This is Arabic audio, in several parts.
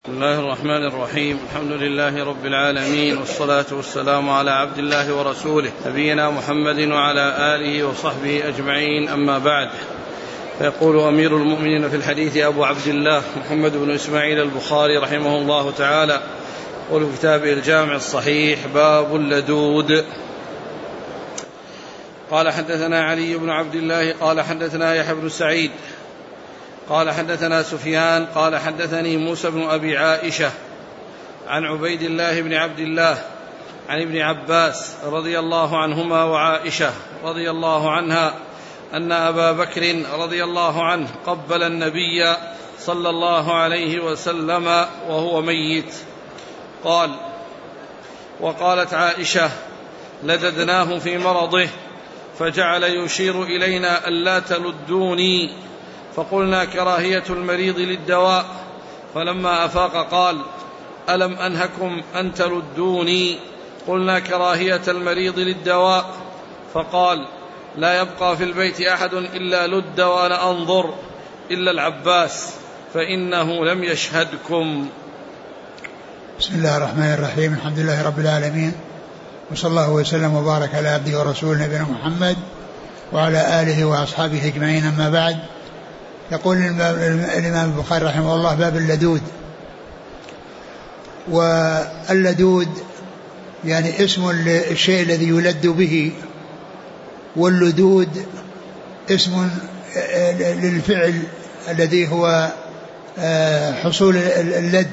بسم الله الرحمن الرحيم. الحمد لله رب العالمين، والصلاة والسلام على عبد الله ورسوله نبينا محمد وعلى آله وصحبه أجمعين، أما بعد. فيقول أمير المؤمنين في الحديث أبو عبد الله محمد بن إسماعيل البخاري رحمه الله تعالى، وفي كتابه الجامع الصحيح باب اللدود. قال حدثنا علي بن عبد الله قال حدثنا يحيى بن سعيد قال حدثنا سفيان قال حدثني موسى بن أبي عائشة عن عبيد الله بن عبد الله عن ابن عباس رضي الله عنهما وعائشة رضي الله عنها أن أبا بكر رضي الله عنه قبل النبي صلى الله عليه وسلم وهو ميت. قال: وقالت عائشة: لددناه في مرضه فجعل يشير إلينا ألا تلدوني، فقلنا: كراهية المريض للدواء. فلما أفاق قال: ألم أنهكم أن تلدوني؟ قلنا: كراهية المريض للدواء. فقال: لا يبقى في البيت أحد إلا لد وأنا أنظر، إلا العباس فإنه لم يشهدكم. بسم الله الرحمن الرحيم. الحمد لله رب العالمين، وصلى الله وسلم وبارك على عبده ورسوله نبينا محمد وعلى آله وأصحابه أجمعين، أما بعد. يقول الإمام البخاري رحمه الله: باب اللدود. واللدود يعني اسم الشيء الذي يلد به، واللدود اسم للفعل الذي هو حصول اللد.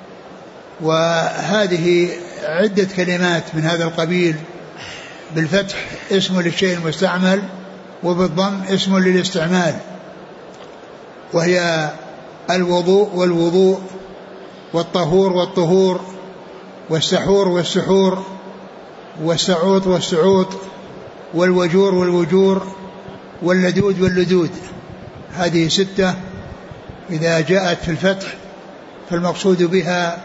وهذه عدة كلمات من هذا القبيل، بالفتح اسم للشيء المستعمل، وبالضم اسم للاستعمال، وهي الوضوء والوضوء، والطهور والطهور، والسحور والسحور، والسعوط والسعوط، والوجور والوجور، واللدود واللدود. هذه 6 إذا جاءت في الفتح فالمقصود بها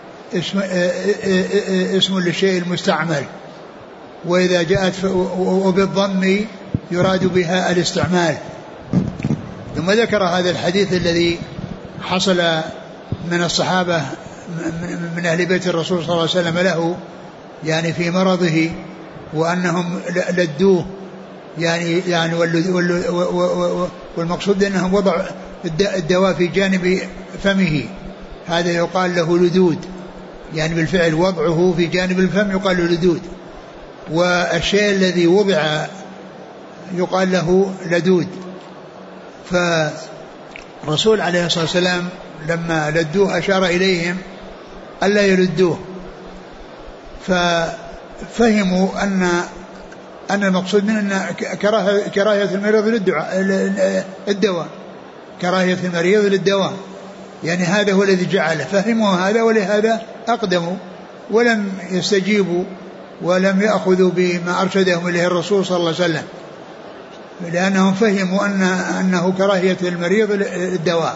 اسم للشيء المستعمل، وإذا جاءت وبالضم يراد بها الاستعمال. ثم ذكر هذا الحديث الذي حصل من الصحابة من أهل بيت الرسول صلى الله عليه وسلم له، يعني في مرضه، وأنهم لدوه، يعني والمقصود أنهم وضع الدواء في جانب فمه، هذا يقال له لدود، يعني بالفعل وضعه في جانب الفم يقال له لدود. والشيء الذي وضع يقال له لدود. فالرسول عليه الصلاة والسلام لما لدوه أشار إليهم ألا يلدوه، ففهموا أن المقصود من أن كراهية المريض للدواء، كراهية المريض للدواء، يعني هذا هو الذي جعله. فهموا هذا، ولهذا أقدموا ولم يستجيبوا ولم يأخذوا بما أرشدهم إليه الرسول صلى الله عليه وسلم، لأنهم فهموا أنه كراهية المريض للدواء.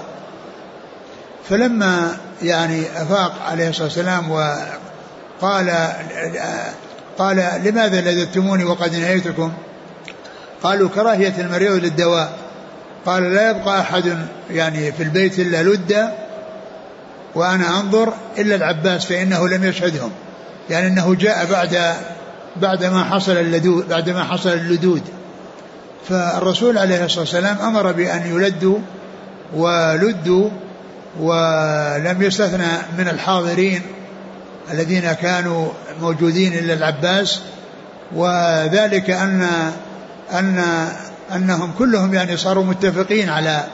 فلما يعني أفاق عليه الصلاة والسلام قال: لماذا لددتموني وقد نهيتكم؟ قالوا: كراهية المريض للدواء. قال: لا يبقى أحد يعني في البيت إلا لد وأنا أنظر، إلا العباس فإنه لم يشهدهم، يعني أنه جاء بعد ما حصل اللدود. فالرسول عليه الصلاة والسلام أمر بأن يلدوا ولدوا، ولم يستثنى من الحاضرين الذين كانوا موجودين إلا العباس، وذلك أنهم كلهم يعني صاروا متفقين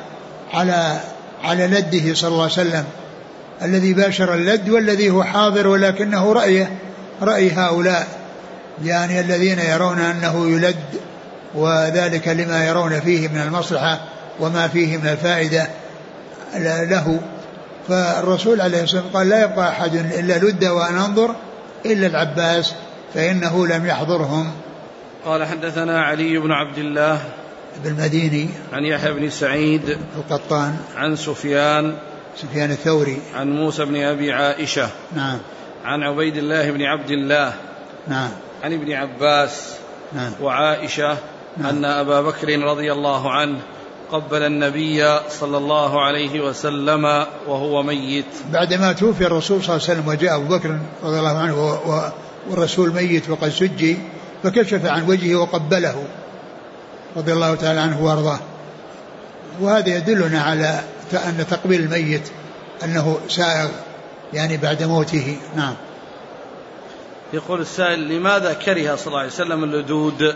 على لده صلى الله عليه وسلم، الذي باشر اللد والذي هو حاضر، ولكنه رأي هؤلاء يعني الذين يرون أنه يلد، وذلك لما يرون فيه من المصلحة وما فيه من الفائدة له. فالرسول عليه الصلاة والسلام قال: لا يبقى أحد إلا لد وأنا أنظر، إلا العباس فإنه لم يحضرهم. قال: حدثنا علي بن عبد الله بالمديني عن يحيى بن سعيد القطان عن سفيان الثوري عن موسى بن أبي عائشة نعم عن عبيد الله بن عبد الله نعم عن ابن عباس نعم وعائشة نعم أن أبا بكر رضي الله عنه قبل النبي صلى الله عليه وسلم وهو ميت. بعدما توفي الرسول صلى الله عليه وسلم وجاء أبو بكر رضي الله عنه والرسول ميت وقد سجي، فكشف عن وجهه وقبله رضي الله تعالى عنه وارضاه. وهذا يدلنا على أن تقبيل الميت أنه سائغ يعني بعد موته. نعم. يقول السائل: لماذا كره صلى الله عليه وسلم اللدود؟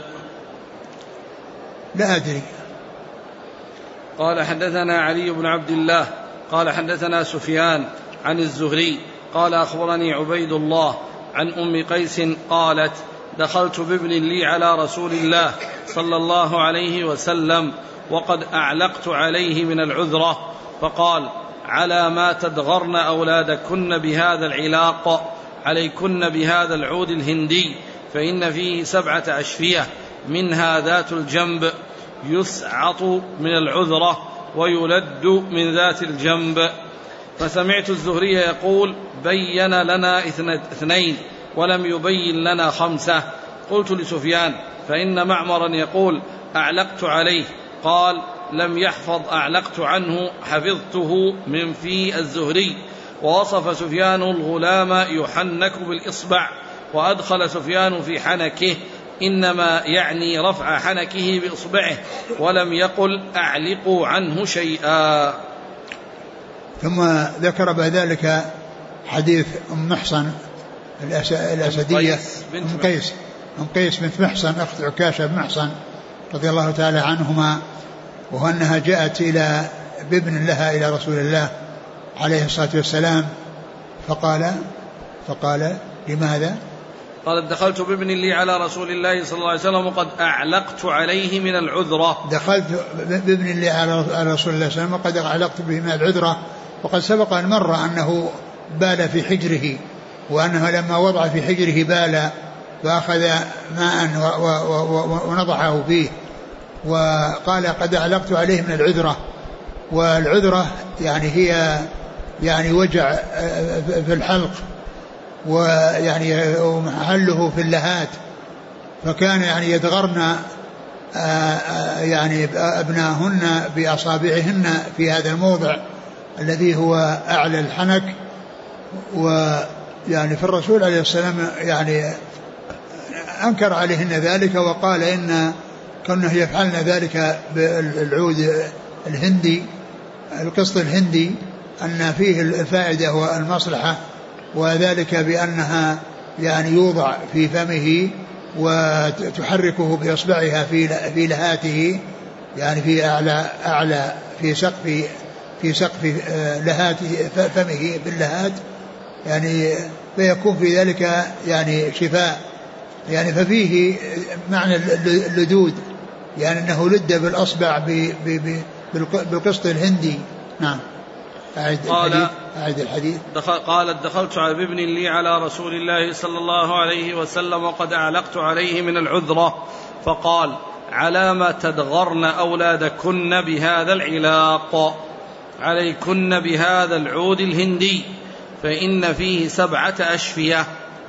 لا أدري. قال: حدثنا علي بن عبد الله قال حدثنا سفيان عن الزهري قال: أخبرني عبيد الله عن أم قيس قالت: دخلت بابن لي على رسول الله صلى الله عليه وسلم وقد أعلقت عليه من العذرة، فقال: على ما تدغرن أولادكن بهذا العلاق، عليكن بهذا العود الهندي، فإن فيه 7 أشفية، منها ذات الجنب يسعط من العذرة ويلد من ذات الجنب. فسمعت الزهري يقول: بين لنا 2 ولم يبين لنا 5. قلت لسفيان: فإن معمرا يقول: أعلقت عليه، قال: لم يحفظ أعلقت عنه، حفظته من في الزهري. ووصف سفيان الغلام يحنك بالإصبع، وأدخل سفيان في حنكه، إنما يعني رفع حنكه بإصبعه، ولم يقل أعلقوا عنه شيئا. ثم ذكر بعد ذلك حديث أم محصن الأسدية أم قيس بنت محصن أخت عكاشة بن محصن رضي الله تعالى عنهما، وأنها جاءت إلى بابن لها إلى رسول الله عليه الصلاة والسلام فقال لماذا؟ قالت: دخلت بابن لي على رسول الله صلى الله عليه وسلم وقد أعلقت عليه من العذرة. دخلت بابن لي على رسول الله صلى الله عليه وسلم وقد أعلقت به من العذرة. وقد سبق أن مر أنه بال في حجره، وأنه لما وضع في حجره بال فأخذ ماء ونضعه فيه، وقال: قد أعلقت عليه من العذرة. والعذرة يعني هي يعني وجع في الحلق، ويعني محله في اللهات، فكان يعني يدغرن يعني أبناهن بأصابعهن في هذا الموضع الذي هو أعلى الحنك. ويعني في الرسول عليه السلام يعني أنكر عليهن ذلك، وقال إن كانوا يفعلن ذلك بالعود الهندي، القسط الهندي، أن فيه الفائدة والمصلحة، وذلك بأنها يعني يوضع في فمه وتحركه بإصبعها في لهاته، يعني في أعلى في سقف لهاته فمه باللهات، يعني فيكون في ذلك يعني شفاء، يعني ففيه معنى اللدود، يعني أنه لد بالأصبع بالقسط الهندي. نعم. أعد الحديث. قالت: دخلت على ابن لي على رسول الله صلى الله عليه وسلم وقد أعلقت عليه من العذرة، فقال: على ما تدغرن أولادكن بهذا العلاق، عليكن بهذا العود الهندي، فإن فيه 7 أشفية،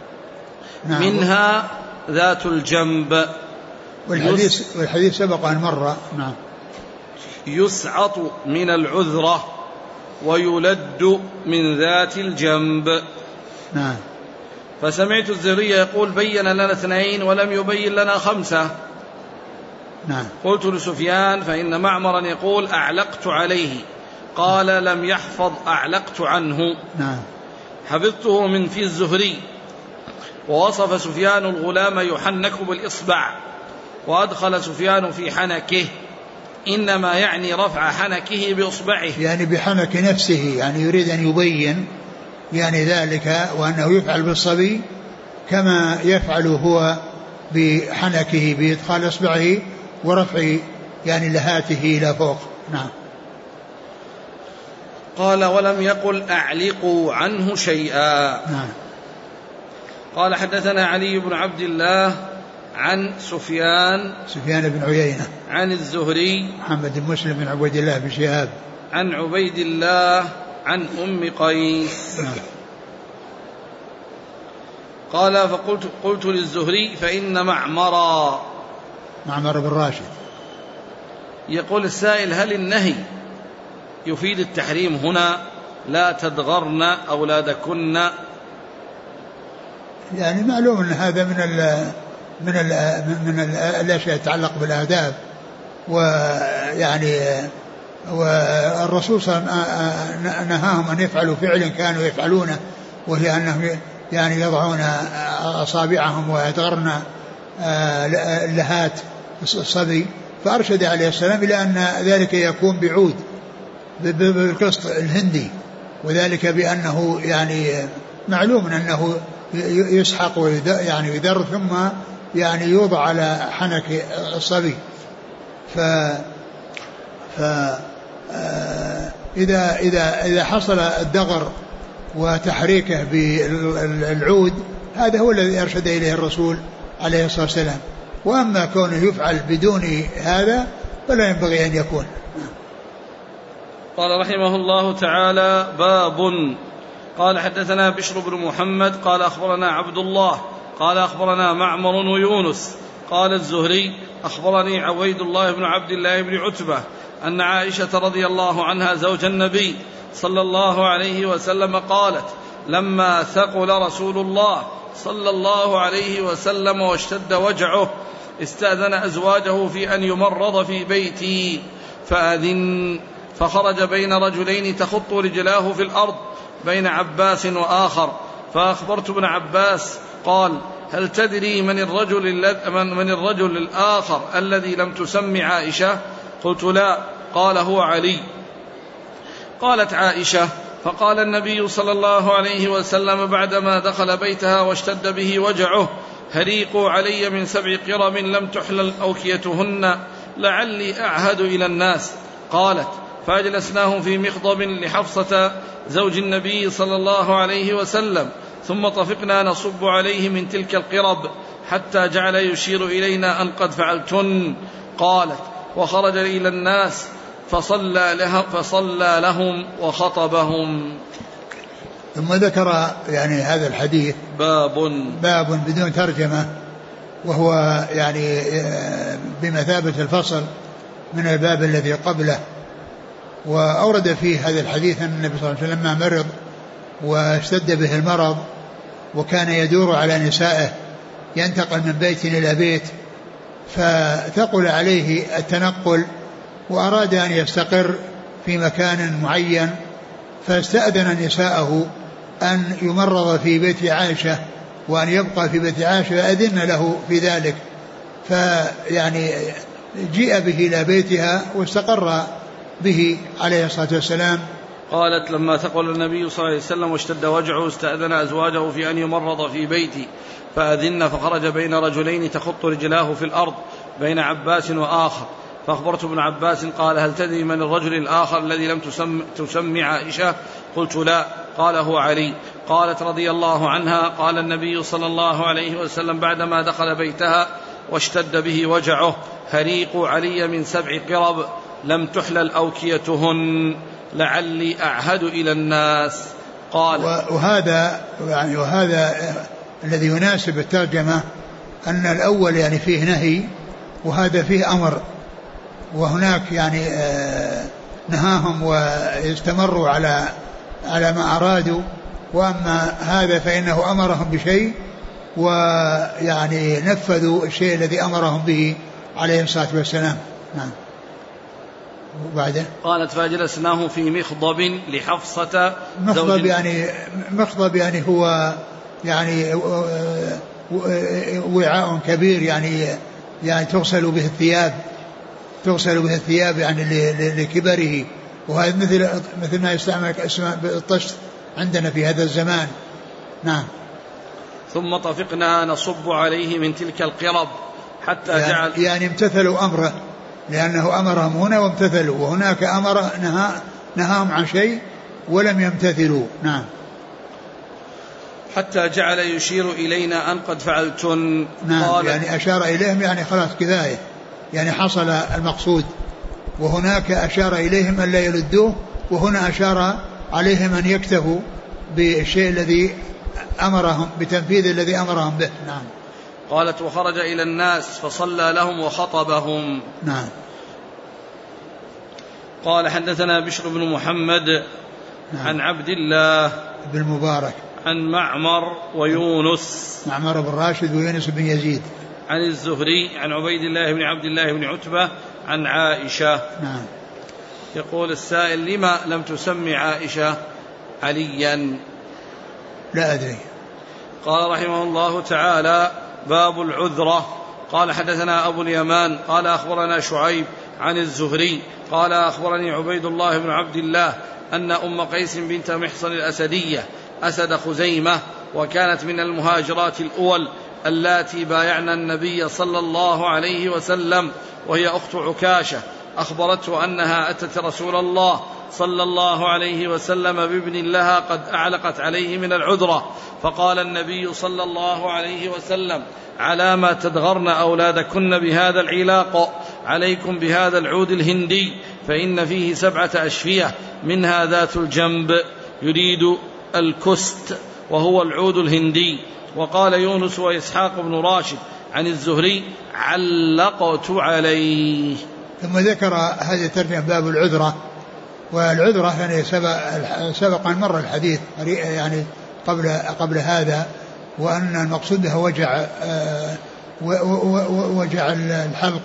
منها ذات الجنب. والحديث سبق أن مر. نعم. يسعط من العذرة ويلد من ذات الجنب. نعم. فسمعت الزهري يقول: بين لنا 2 ولم يبين لنا 5. نعم. قلت لسفيان: فإن معمرا يقول: أعلقت عليه، قال: لم يحفظ أعلقت عنه. نعم. حفظته من في الزهري. ووصف سفيان الغلام يحنك بالإصبع، وأدخل سفيان في حنكه، إنما يعني رفع حنكه بإصبعه، يعني بحنك نفسه، يعني يريد أن يبين يعني ذلك، وأنه يفعل بالصبي كما يفعل هو بحنكه بإدخال إصبعه ورفع يعني لهاته إلى فوق. نعم. قال: ولم يقل أعلقوا عنه شيئا. نعم. قال: حدثنا علي بن عبد الله عن سفيان بن عيينة عن الزهري محمد بن مسلم بن عبيد الله بن شهاب عن عبيد الله عن أم قيس. قال: قلت للزهري: فإن معمر بن راشد يقول السائل: هل النهي يفيد التحريم هنا؟ لا تدغرن أولادكن. يعني معلوم أن هذا من الأشياء يتعلق بالآداب، ويعني والرسول صلى الله عليه وسلم نهاهم أن يفعلوا فعلا كانوا يفعلونه، وهي أنهم يعني يضعون أصابعهم ويدغرن لهات الصبي، فأرشد عليه السلام إلى أن ذلك يكون بعود بالقسط الهندي، وذلك بأنه يعني معلوم أنه يسحق يعني يذر ثم يعني يوضع على حنك الصبي. إذا حصل الدغر وتحريكه بالعود هذا هو الذي أرشد إليه الرسول عليه الصلاة والسلام، وأما كونه يفعل بدون هذا فلا ينبغي أن يكون. قال رحمه الله تعالى: باب. قال حدثنا بشر بن محمد قال أخبرنا عبد الله قال أخبرنا معمر ويونس قال الزهري أخبرني عبيد الله بن عبد الله بن عتبة أن عائشة رضي الله عنها زوج النبي صلى الله عليه وسلم قالت: لما ثقل رسول الله صلى الله عليه وسلم واشتد وجعه استأذن أزواجه في أن يمرض في بيتي فأذن، فخرج بين رجلين تخط رجلاه في الأرض بين عباس وآخر، فأخبرت ابن عباس قال: هل تدري من الرجل الآخر الذي لم تسم عائشة؟ قلت: لا. قال: هو علي. قالت عائشة: فقال النبي صلى الله عليه وسلم بعدما دخل بيتها واشتد به وجعه: هريقوا علي من 7 قرم لم تحلل أوكيتهن لعلي أعهد إلى الناس. قالت: فأجلسناهم في مخضب لحفصة زوج النبي صلى الله عليه وسلم، ثم طفقنا نصب عليه من تلك القرب حتى جعل يشير إلينا أن قد فعلتن. قالت: وخرج إلى الناس فصلى لهم وخطبهم. ثم ذكر يعني هذا الحديث باب بدون ترجمة، وهو يعني بمثابة الفصل من الباب الذي قبله. وأورد فيه هذا الحديث أن النبي صلى الله عليه وسلم لما مرض واشتد به المرض وكان يدور على نسائه ينتقل من بيت إلى بيت، فثقل عليه التنقل وأراد أن يستقر في مكان معين، فاستأذن نساءه أن يمرض في بيت عائشة وأن يبقى في بيت عائشة، فأذن له في ذلك، فيعني جيء به إلى بيتها واستقر به عليه الصلاة والسلام. قالت: لما ثقل النبي صلى الله عليه وسلم واشتد وجعه استأذن أزواجه في أن يمرض في بيتي فأذن، فخرج بين رجلين تخط رجلاه في الأرض بين عباس وآخر، فأخبرت ابن عباس قال: هل تدري من الرجل الآخر الذي لم تسمي عائشة؟ قلت: لا. قال: هو علي. قالت رضي الله عنها: قال النبي صلى الله عليه وسلم بعدما دخل بيتها واشتد به وجعه: هريقوا علي من 7 قرب لم تحلل أوكيتهن لعلي أعهد إلى الناس. قال: وهذا الذي يناسب الترجمة أن الأول يعني فيه نهي وهذا فيه أمر، وهناك يعني نهاهم واستمروا على ما أرادوا، وأما هذا فإنه أمرهم بشيء ويعني نفذوا الشيء الذي أمرهم به عليه الصلاة والسلام. نعم. وبعدين قالت: فأجلسناه في مخضب لحفصة مخضب يعني هو يعني وعاء كبير يعني تغسل به الثياب يعني لكبره، وهذا مثل ما يستعمل اسمه بالطشت عندنا في هذا الزمان. نعم. ثم طفقنا نصب عليه من تلك القرب حتى يعني امتثلوا أمره، لأنه أمرهم هنا وامتثلوا، وهناك نهاهم عن شيء ولم يمتثلوا. نعم. حتى جعل يشير إلينا أن قد فعلتن. نعم. يعني أشار إليهم يعني خلاص كفاية، يعني حصل المقصود، وهناك أشار إليهم أن لا يلدوه، وهنا أشار عليهم أن يكتفوا بالشيء الذي أمرهم بتنفيذ الذي أمرهم به. نعم. قالت: وخرج إلى الناس فصلى لهم وخطبهم. نعم. قال حدثنا بشر بن محمد عن عبد الله بن المبارك عن معمر ويونس معمر بن راشد ويونس بن يزيد عن الزهري عن عبيد الله بن عبد الله بن عتبة عن عائشة. نعم. يقول السائل: لما لم تسمي عائشة عليا؟ لا أدري. قال رحمه الله تعالى: باب العذرة. قال حدثنا أبو اليمان قال أخبرنا شعيب عن الزهري قال أخبرني عبيد الله بن عبد الله أن أم قيس بنت محصن الأسدية أسد خزيمة، وكانت من المهاجرات الأول اللاتي بايعن النبي صلى الله عليه وسلم، وهي أخت عكاشة، أخبرته أنها أتت رسول الله صلى الله عليه وسلم بابن لها قد أعلقت عليه من العذرة، فقال النبي صلى الله عليه وسلم: على ما تدغرن أولادكن بهذا العلاق، عليكم بهذا العود الهندي، فإن فيه 7 أشفية منها ذات الجنب، يريد الكست وهو العود الهندي. وقال يونس وإسحاق بن راشد عن الزهري: علقت عليه. ثم ذكر هذه الترجمة باب العذرة. والعذرة يعني سبق أن مر الحديث يعني قبل هذا، وأن المقصود بها وجع الحلق،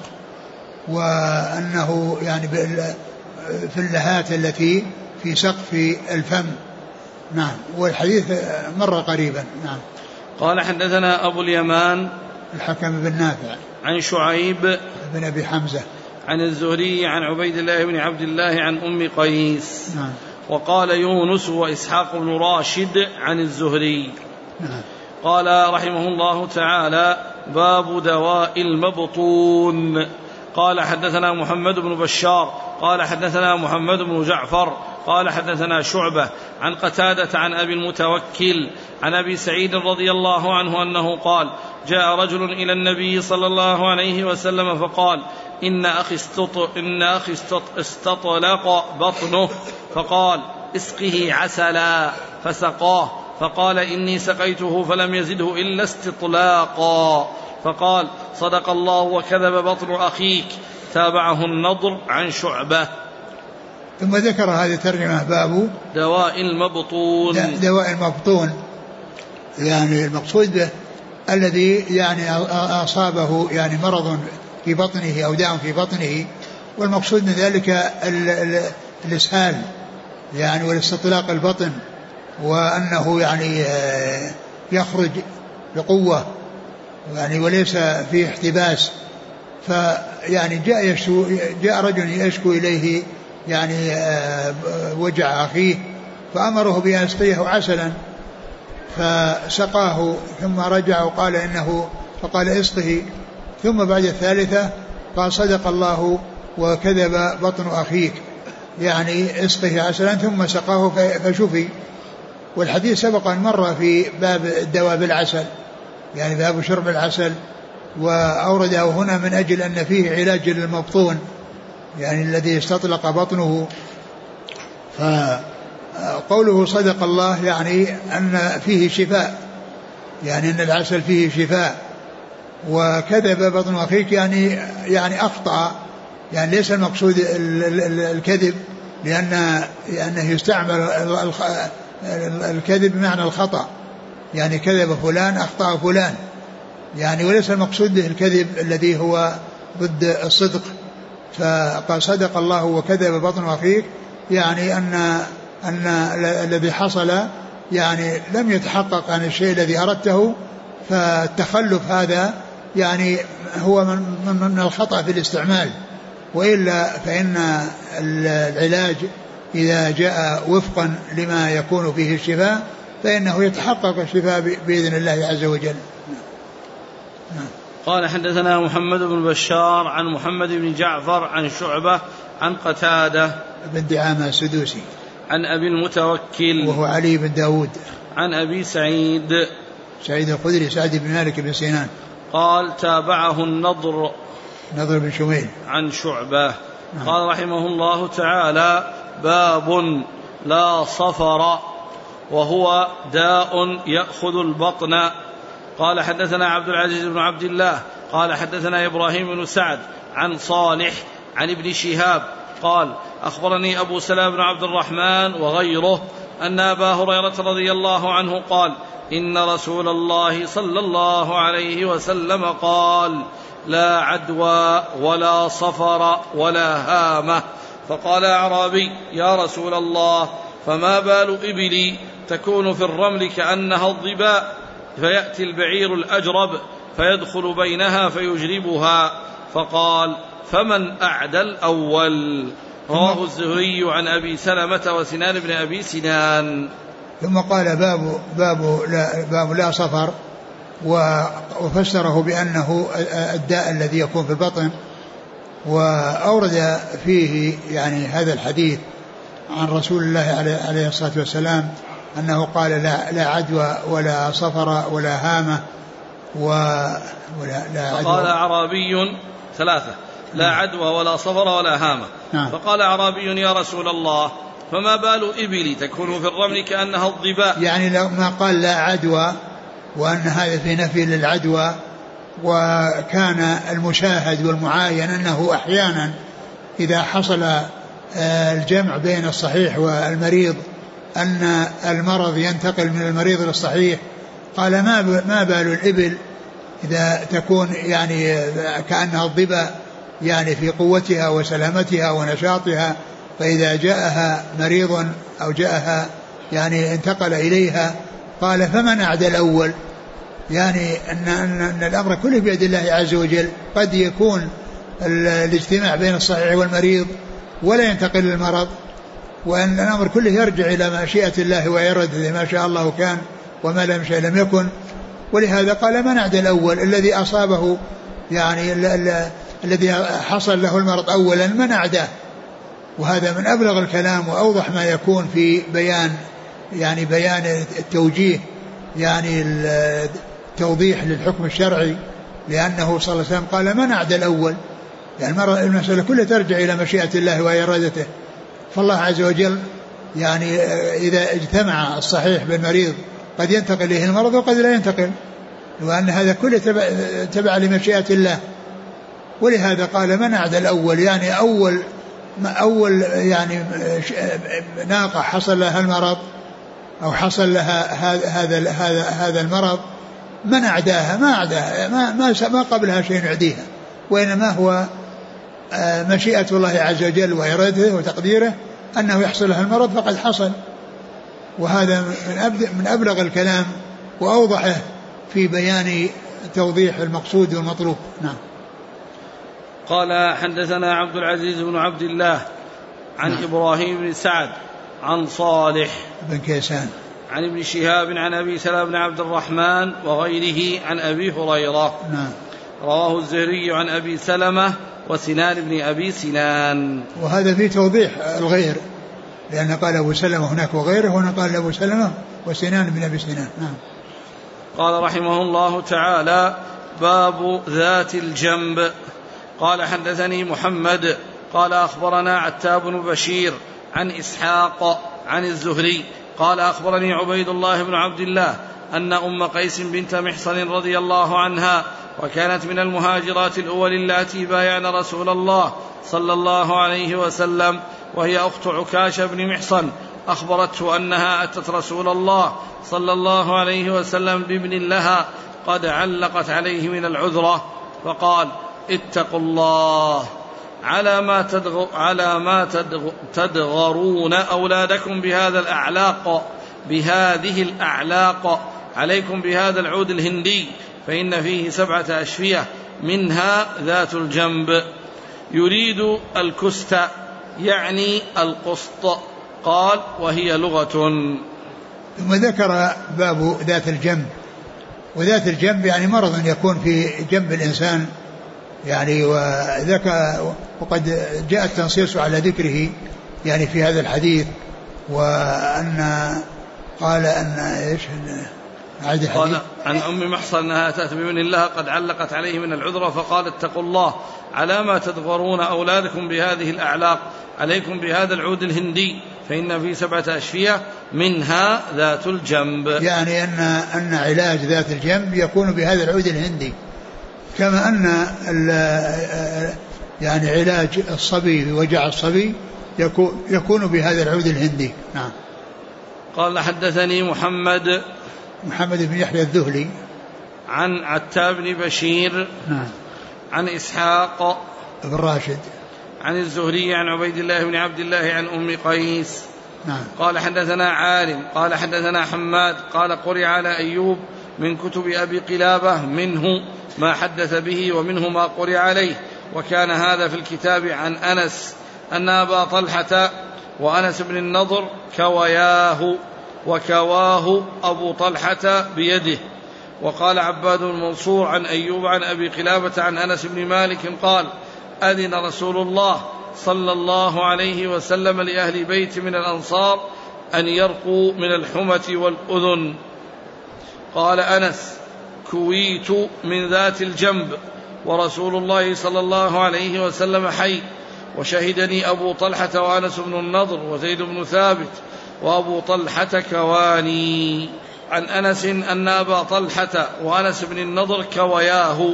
وأنه يعني في اللهات التي في سقف الفم. نعم. والحديث مر قريبا. نعم. قال حدثنا أبو اليمان الحكم بن نافع عن شعيب بن أبي حمزة عن الزهري عن عبيد الله بن عبد الله عن أم قيس. نعم. وقال يونس وإسحاق بن راشد عن الزهري. نعم. قال رحمه الله تعالى: باب دواء المبطون. قال حدثنا محمد بن بشار قال حدثنا محمد بن جعفر قال حدثنا شعبة عن قتادة عن أبي المتوكل عن أبي سعيد رضي الله عنه أنه قال: جاء رجل إلى النبي صلى الله عليه وسلم فقال: إن أخي استطلق بطنه، فقال: اسقه عسلا، فسقاه، فقال: إني سقيته فلم يزده إلا استطلاقا، فقال: صدق الله وكذب بطن أخيك. تابعه النضر عن شعبة. ثم ذكر هذه الترجمة باب دواء المبطون. دواء المبطون يعني المقصود به الذي يعني أصابه يعني مرض في بطنه أو داء في بطنه، والمقصود من ذلك الإسهال يعني والاستطلاق البطن، وأنه يعني يخرج بقوة يعني وليس فيه احتباس. فيعني جاء رجل يشكو إليه يعني وجع أخيه، فأمره بأن يسقيه عسلا، فسقاه ثم رجع وقال فقال اسقه، ثم بعد الثالثة قال: صدق الله وكذب بطن أخيك، يعني اسقه عسلا، ثم سقاه فشفي. والحديث سبق أن مر في باب الدواء بالعسل، يعني باب شرب العسل، وأورده هنا من أجل أن فيه علاج للمبطون يعني الذي استطلق بطنه. فقوله صدق الله يعني أن فيه شفاء، يعني أن العسل فيه شفاء. وكذب بطن أخيك يعني أخطأ، يعني ليس المقصود الكذب، لأنه يستعمل الكذب بمعنى الخطأ، يعني كذب فلان أخطأ فلان يعني، وليس المقصود به الكذب الذي هو ضد الصدق. فقال: صدق الله وكذب بطن أخيك، يعني أن الذي حصل يعني لم يتحقق عن الشيء الذي أردته، فالتخلف هذا يعني هو من الخطأ في الاستعمال، وإلا فإن العلاج إذا جاء وفقا لما يكون فيه الشفاء فإنه يتحقق الشفاء بإذن الله عز وجل. قال حدثنا محمد بن بشار عن محمد بن جعفر عن شعبة عن قتادة بن دعامة السدوسي عن أبي المتوكل وهو علي بن داود عن أبي سعيد الخدري سعد بن مالك بن سنان قال: تابعه النضر بن شميل عن شعبة. قال رحمه الله تعالى: باب لا صفر، وهو داء يأخذ البطن. قال حدثنا عبد العزيز بن عبد الله قال حدثنا إبراهيم بن سعد عن صالح عن ابن شهاب قال أخبرني أبو سلمة بن عبد الرحمن وغيره أن أبا هريرة رضي الله عنه قال إن رسول الله صلى الله عليه وسلم قال لا عدوى ولا صفر ولا هامة. فقال أعرابي يا رسول الله فما بال إبلي تكون في الرمل كأنها الظباء فيأتي البعير الأجرب فيدخل بينها فيجربها. فقال فمن أعدى الأول. رواه الزهري عن أبي سلمة وسنان بن أبي سنان. ثم قال باب لا صفر وفسره بأنه الداء الذي يكون في البطن. وأورد فيه يعني هذا الحديث عن رسول الله عليه الصلاة والسلام أنه قال لا عدوى ولا صفر ولا هامة فقال أعرابي ثلاثة لا عدوى ولا صفر ولا هامة. فقال أعرابي يا رسول الله فما بال إبلي تكون في الرمل كأنها الظباء. يعني ما قال لا عدوى وأن هذا في نفي للعدوى، وكان المشاهد والمعاين أنه أحيانا إذا حصل الجمع بين الصحيح والمريض أن المرض ينتقل من المريض إلى الصحيح. قال ما بال الإبل إذا تكون يعني كأنها الظباء يعني في قوتها وسلامتها ونشاطها، فإذا جاءها مريض أو جاءها يعني انتقل إليها. قال فمن أعدى الأول، يعني أن الأمر كله بيد الله عز وجل. قد يكون الاجتماع بين الصحيح والمريض ولا ينتقل المرض، وأن الأمر كله يرجع إلى مشيئة الله وإرادته، ما شاء الله كان وما لم يشاء لم يكن. ولهذا قال من أعدى الأول الذي أصابه يعني الذي حصل له المرض أولا من أعداه. وهذا من أبلغ الكلام وأوضح ما يكون في بيان التوجيه، يعني التوضيح للحكم الشرعي، لأنه صلى الله عليه وسلم قال من أعدى الأول. يعني المسألة كلها ترجع إلى مشيئة الله وإرادته. فالله عز وجل يعني إذا اجتمع الصحيح بالمريض قد ينتقل إليه المرض وقد لا ينتقل، وأن هذا كله تبع لمشيئة الله. ولهذا قال من أعدى الأول، يعني أول يعني ناقة حصل لها المرض أو حصل لها هذا المرض من أعداها، ما أعداها، ما قبلها شيء يعديها، وإنما هو مشيئة الله عز وجل وإرادته وتقديره أنه يحصل لها المرض فقد حصل. وهذا من أبلغ الكلام وأوضحه في بيان توضيح المقصود والمطلوب. نعم. قال حدثنا عبد العزيز بن عبد الله عن إبراهيم بن سعد عن صالح بن كيسان عن ابن شهاب عن أبي سلمة بن عبد الرحمن وغيره عن أبي هريرة. نعم. رواه الزهري عن أبي سلمة وسنان بن أبي سنان. وهذا في توضيح الغير، لأن قال أبو سلمة هناك وغيره، هنا قال أبو سلمة وسنان بن أبي سنان. نعم. قال رحمه الله تعالى باب ذات الجنب. قال حدثني محمد قال أخبرنا عتاب بن بشير عن إسحاق عن الزهري قال أخبرني عبيد الله بن عبد الله أن أم قيس بنت محصن رضي الله عنها وكانت من المهاجرات الأول اللاتي بايعن رسول الله صلى الله عليه وسلم وهي أخت عكاش بن محصن أخبرته أنها أتت رسول الله صلى الله عليه وسلم بابن لها قد علقت عليه من العذرة فقال اتقوا الله على ما تدغرون أولادكم بهذه الأعلاق عليكم بهذا العود الهندي فإن فيه 7 أشفية منها ذات الجنب يريد الكست يعني القسط. قال وهي لغة. ثم ذكر باب ذات الجنب. وذات الجنب يعني مرض يكون في جنب الإنسان، يعني وقد جاء التنصيص على ذكره يعني في هذا الحديث. وأن قال أن إيش قال عن أم محصن أنها أتت بابن الله قد علقت عليه من العذرة فقال اتقوا الله على ما تدغرون أولادكم بهذه الأعلاق عليكم بهذا العود الهندي فإن فيه 7 أشفية منها ذات الجنب. يعني أن علاج ذات الجنب يكون بهذا العود الهندي، كما أن يعني علاج الصبي وجع الصبي يكون بهذا العود الهندي. نعم. قال حدثني محمد بن يحيى الذهلي عن عتاب بن بشير نعم عن إسحاق بن راشد عن الزهري عن عبيد الله بن عبد الله عن أم قيس نعم. قال حدثنا عالم قال حدثنا حماد قال قرئ على أيوب من كتب أبي قلابة منه ما حدث به ومنه ما قرئ عليه، وكان هذا في الكتاب عن أنس أن أبا طلحة وأنس بن النضر كوياه وكواه أبو طلحة بيده. وقال عباد المنصور عن أيوب عن أبي قلابة عن أنس بن مالك قال أذن رسول الله صلى الله عليه وسلم لأهل بيت من الأنصار أن يرقوا من الحمة والأذن. قال أنس كويت من ذات الجنب ورسول الله صلى الله عليه وسلم حي، وشهدني أبو طلحة وأنس بن النضر وزيد بن ثابت وأبو طلحة كواني. عن أنس أن أبا طلحة وأنس بن النضر كوياه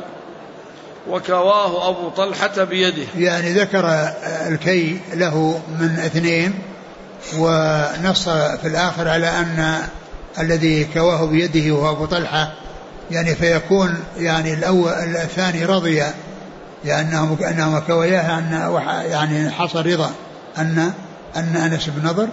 وكواه أبو طلحة بيده. يعني ذكر الكي له من اثنين، ونص في الآخر على أن الذي كواه بيده هو أبو طلحة، يعني فيكون يعني الثاني رضي يعني أنهم كوياه، يعني حصل رضا أن أنس بن نضر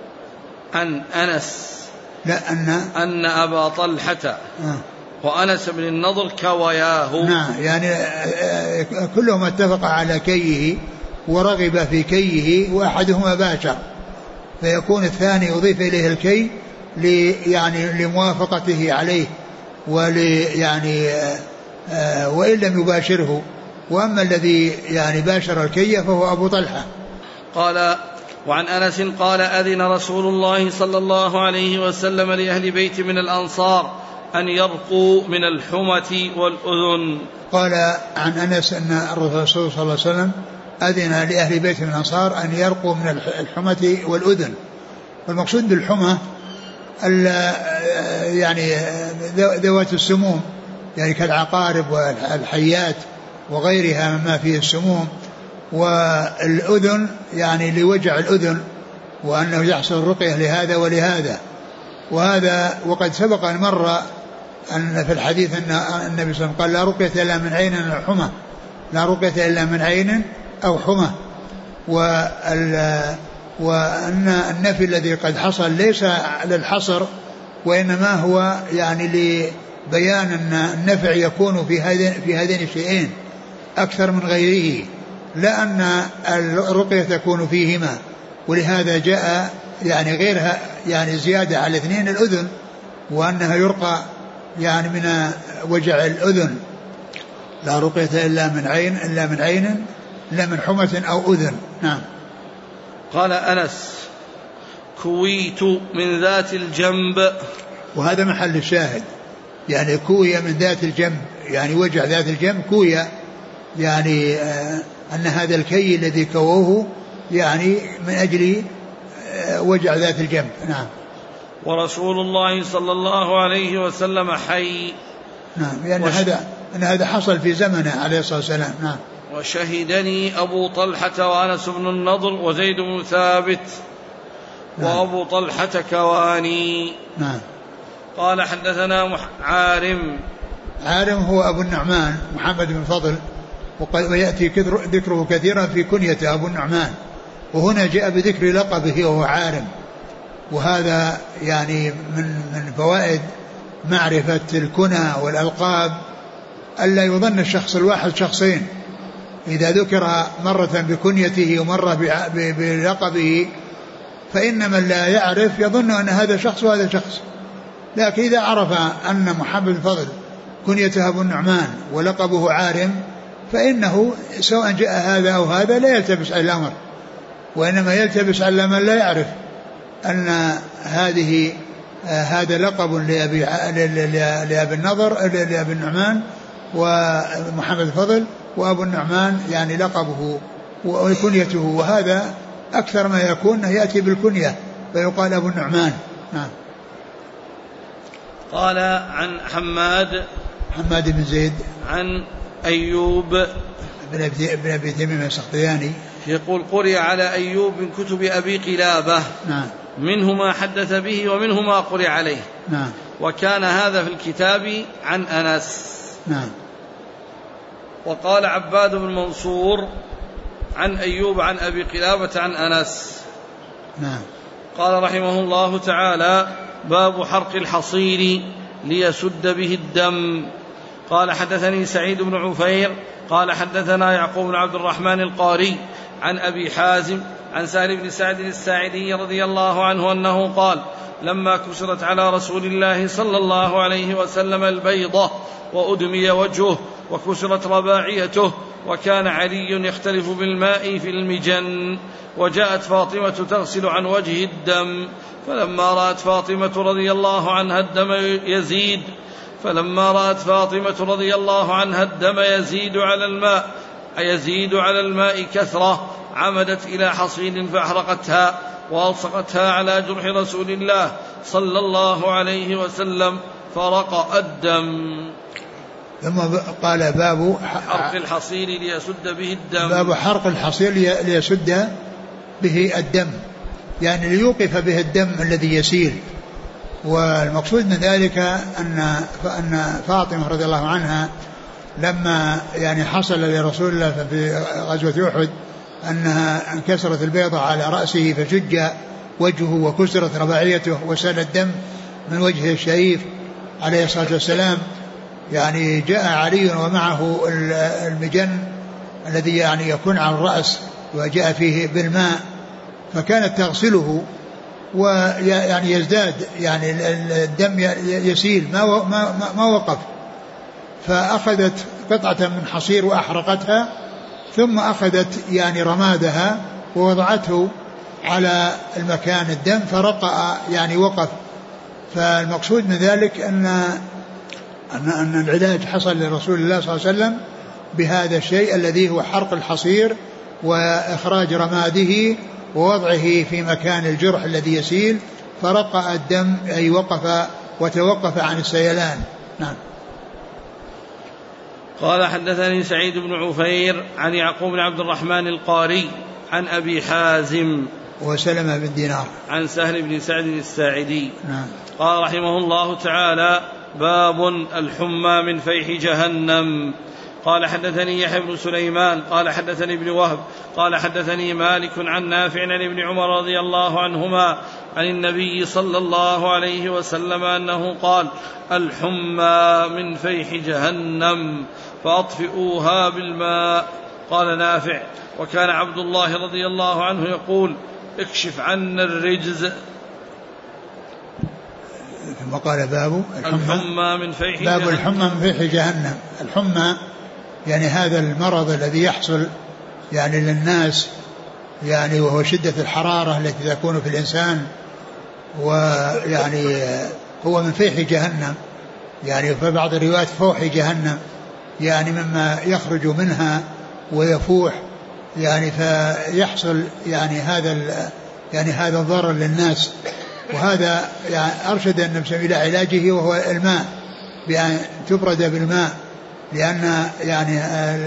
أن أنس لا أن أبا طلحة وأنس بن النضر كوياه. نعم، يعني كلهم اتفق على كيه ورغب في كيه وأحدهما باشر، فيكون الثاني أضيف إليه الكي يعني لموافقته عليه يعني وإن لم يباشره، وأما الذي يعني باشر الكي فهو أبو طلحة. قال وعن أنس قال أذن رسول الله صلى الله عليه وسلم لأهل بيت من الأنصار أن يرقوا من الحمة والأذن. قال عن أنس أن الرسول صلى الله عليه وسلم أذن لأهل بيت من الأنصار أن يرقوا من الحمة والأذن. والمقصود بالحمة يعني ذوات السموم، يعني كالعقارب والحيات وغيرها مما فيه السموم، والأذن يعني لوجع الأذن، وأنه يحصل رقية لهذا ولهذا. وهذا وقد سبق أن مر أن في الحديث أن النبي صلى الله عليه وسلم قال لا رقية إلا من عين أو حمى، لا رقية إلا من عين أو حمى. وأن النفي الذي قد حصل ليس للحصر، وإنما هو يعني لبيان أن النفع يكون في هذين الشيئين أكثر من غيره، لا أن الرقية تكون فيهما. ولهذا جاء يعني غيرها يعني زيادة على اثنين الأذن، وأنها يرقى يعني من وجع الأذن، لا رقية إلا من عين إلا من حمة أو أذن. نعم. قال أنس كويت من ذات الجنب، وهذا محل الشاهد، يعني كوية من ذات الجنب، يعني وجع ذات الجنب كوية، يعني أن هذا الكي الذي كووه يعني من أجل وجع ذات الجنب. نعم. ورسول الله صلى الله عليه وسلم حي. نعم، يعني هذا حصل في زمنه عليه الصلاة والسلام. نعم. وشهدني أبو طلحة وأنس بن النضر وزيد بن ثابت وأبو طلحة كواني. نعم. قال حدثنا عارم هو أبو النعمان محمد بن فضل، ويأتي ذكره كثيرا في كنيته أبو النعمان، وهنا جاء بذكر لقبه وهو عارم. وهذا يعني من فوائد معرفة الكنى والألقاب، ألا يظن الشخص الواحد شخصين. إذا ذكر مرة بكنيته ومرة بلقبه فإن من لا يعرف يظن أن هذا شخص وهذا شخص. لكن إذا عرف أن محمد بن فضل كنيته أبو النعمان ولقبه عارم، فإنه سواء جاء هذا أو هذا لا يلتبس على الأمر، وإنما يلتبس على من لا يعرف أن هذا لقب لأبي النضر لأبي النعمان ومحمد الفضل، وأبو النعمان يعني لقبه وكنيته، وهذا أكثر ما يكون يأتي بالكنية فيقال أبو النعمان. نعم. قال عن حماد بن زيد عن أيوب بن أبي تميم السختياني يقول قرئ على أيوب من كتب أبي قلابة. نعم. منه ما حدث به ومنه ما قرئ عليه. نعم. وكان هذا في الكتاب عن أنس. نعم. وقال عباد بن منصور عن أيوب عن أبي قلابة عن أنس. نعم. قال رحمه الله تعالى: باب حرق الحصير ليسد به الدم. قال حدثني سعيد بن عفير قال حدثنا يعقوب بن عبد الرحمن القاري عن أبي حازم عن سهل بن سعد الساعدي رضي الله عنه أنه قال: لما كسرت على رسول الله صلى الله عليه وسلم البيضة وأدمي وجهه وكسرت رباعيته وكان علي يختلف بالماء في المجن، وجاءت فاطمة تغسل عن وجه الدم، فلما رأت فاطمة رضي الله عنها الدم يزيد على الماء كثرة، عمدت إلى حصير فأحرقتها وألصقتها على جرح رسول الله صلى الله عليه وسلم فرق الدم. ثم قال: باب حرق الحصير ليسد به الدم. باب حرق الحصير ليسد به الدم، يعني ليوقف به الدم الذي يسيل. والمقصود من ذلك أن فاطمة رضي الله عنها لما يعني حصل لرسول الله في غزوة أحد أنها انكسرت البيضة على رأسه فشج وجهه وكسرت رباعيته وسال الدم من وجهه الشريف عليه الصلاة والسلام، يعني جاء علي ومعه المجن الذي يعني يكون على الرأس وجاء فيه بالماء، فكانت تغسله ويعني يزداد يعني الدم يسيل ما وقف، فأخذت قطعة من حصير وأحرقتها، ثم أخذت يعني رمادها ووضعته على المكان الدم فرقع يعني وقف. فالمقصود من ذلك أن العلاج حصل لرسول الله صلى الله عليه وسلم بهذا الشيء الذي هو حرق الحصير وإخراج رماده ووضعه في مكان الجرح الذي يسيل فرقع الدم، أي وتوقف عن السيلان. نعم. قال حدثني سعيد بن عفير عن يعقوب بن عبد الرحمن القاري عن أبي حازم وسلمة بن دينار عن سهل بن سعد الساعدي. نعم. قال رحمه الله تعالى: باب الحمى من فيح جهنم. قال حدثني يحيى بن سليمان قال حدثني ابن وهب قال حدثني مالك عن نافع عن ابن عمر رضي الله عنهما عن النبي صلى الله عليه وسلم أنه قال: الحمى من فيح جهنم فأطفئوها بالماء. قال نافع: وكان عبد الله رضي الله عنه يقول: اكشف عنا الرجز. ثم قال: باب الحمى من فيح باب جهنم. الحمى من فيح جهنم. الحمى يعني هذا المرض الذي يحصل يعني للناس، يعني وهو شدة الحرارة التي تكون في الإنسان، ويعني هو من فيح جهنم، يعني في بعض الروايات فوح جهنم، يعني مما يخرج منها ويفوح، يعني فيحصل يعني هذا الضرر للناس. وهذا يعني أرشد النبي إلى علاجه وهو الماء، بأن تبرد بالماء، لأن يعني